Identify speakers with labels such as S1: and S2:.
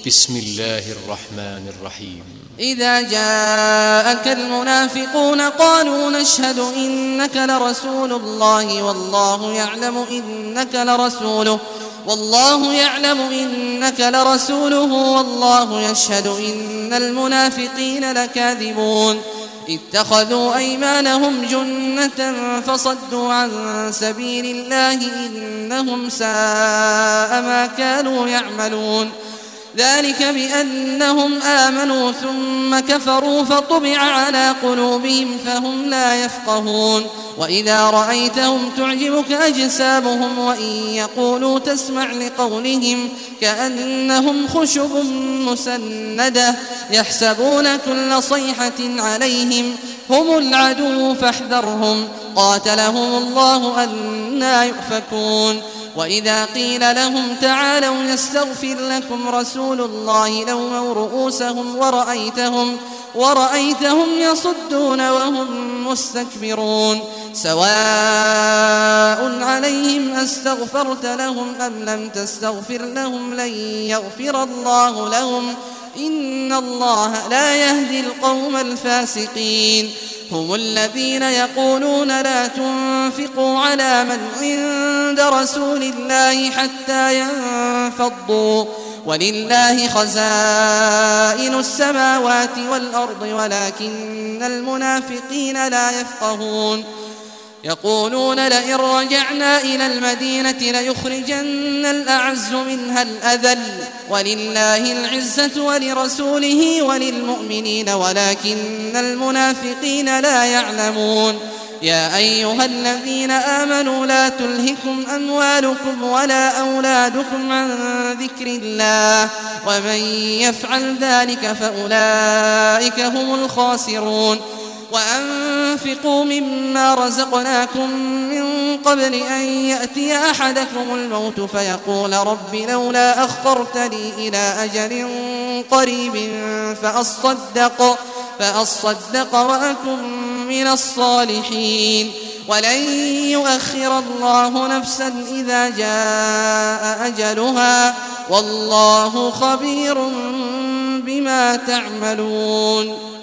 S1: بسم الله الرحمن الرحيم.
S2: إذا جاءك المنافقون قالوا نشهد إنك لرسول الله والله يعلم إنك لرسوله والله يشهد إن المنافقين لكاذبون اتخذوا أيمانهم جنة فصدوا عن سبيل الله إنهم ساء ما كانوا يعملون ذلك بأنهم آمنوا ثم كفروا فطبع على قلوبهم فهم لا يفقهون وإذا رأيتهم تعجبك أجسامهم وإن يقولوا تسمع لقولهم كأنهم خشب مسندة يحسبون كل صيحة عليهم هم العدو فاحذرهم قاتلهم الله أنى يؤفكون وإذا قيل لهم تعالوا يستغفر لكم رسول الله لووا رؤوسهم ورأيتهم يصدون وهم مستكبرون سواء عليهم أستغفرت لهم أم لم تستغفر لهم لن يغفر الله لهم إن الله لا يهدي القوم الفاسقين هم الذين يقولون لا تنفقوا على من عند رسول الله حتى ينفضوا ولله خزائن السماوات والأرض ولكن المنافقين لا يفقهون يقولون لئن رجعنا إلى المدينة ليخرجن الأعز منها الأذل ولله العزة ولرسوله وللمؤمنين ولكن المنافقين لا يعلمون يا أيها الذين آمنوا لا تلهكم أموالكم ولا أولادكم عن ذكر الله ومن يفعل ذلك فأولئك هم الخاسرون وأنفقوا مما رزقناكم من قبل أن يأتي أحدكم الموت فيقول رب لولا أخرتني إلى أجل قريب فأصدق وأكن من الصالحين ولن يؤخر الله نفسا إذا جاء أجلها والله خبير بما تعملون.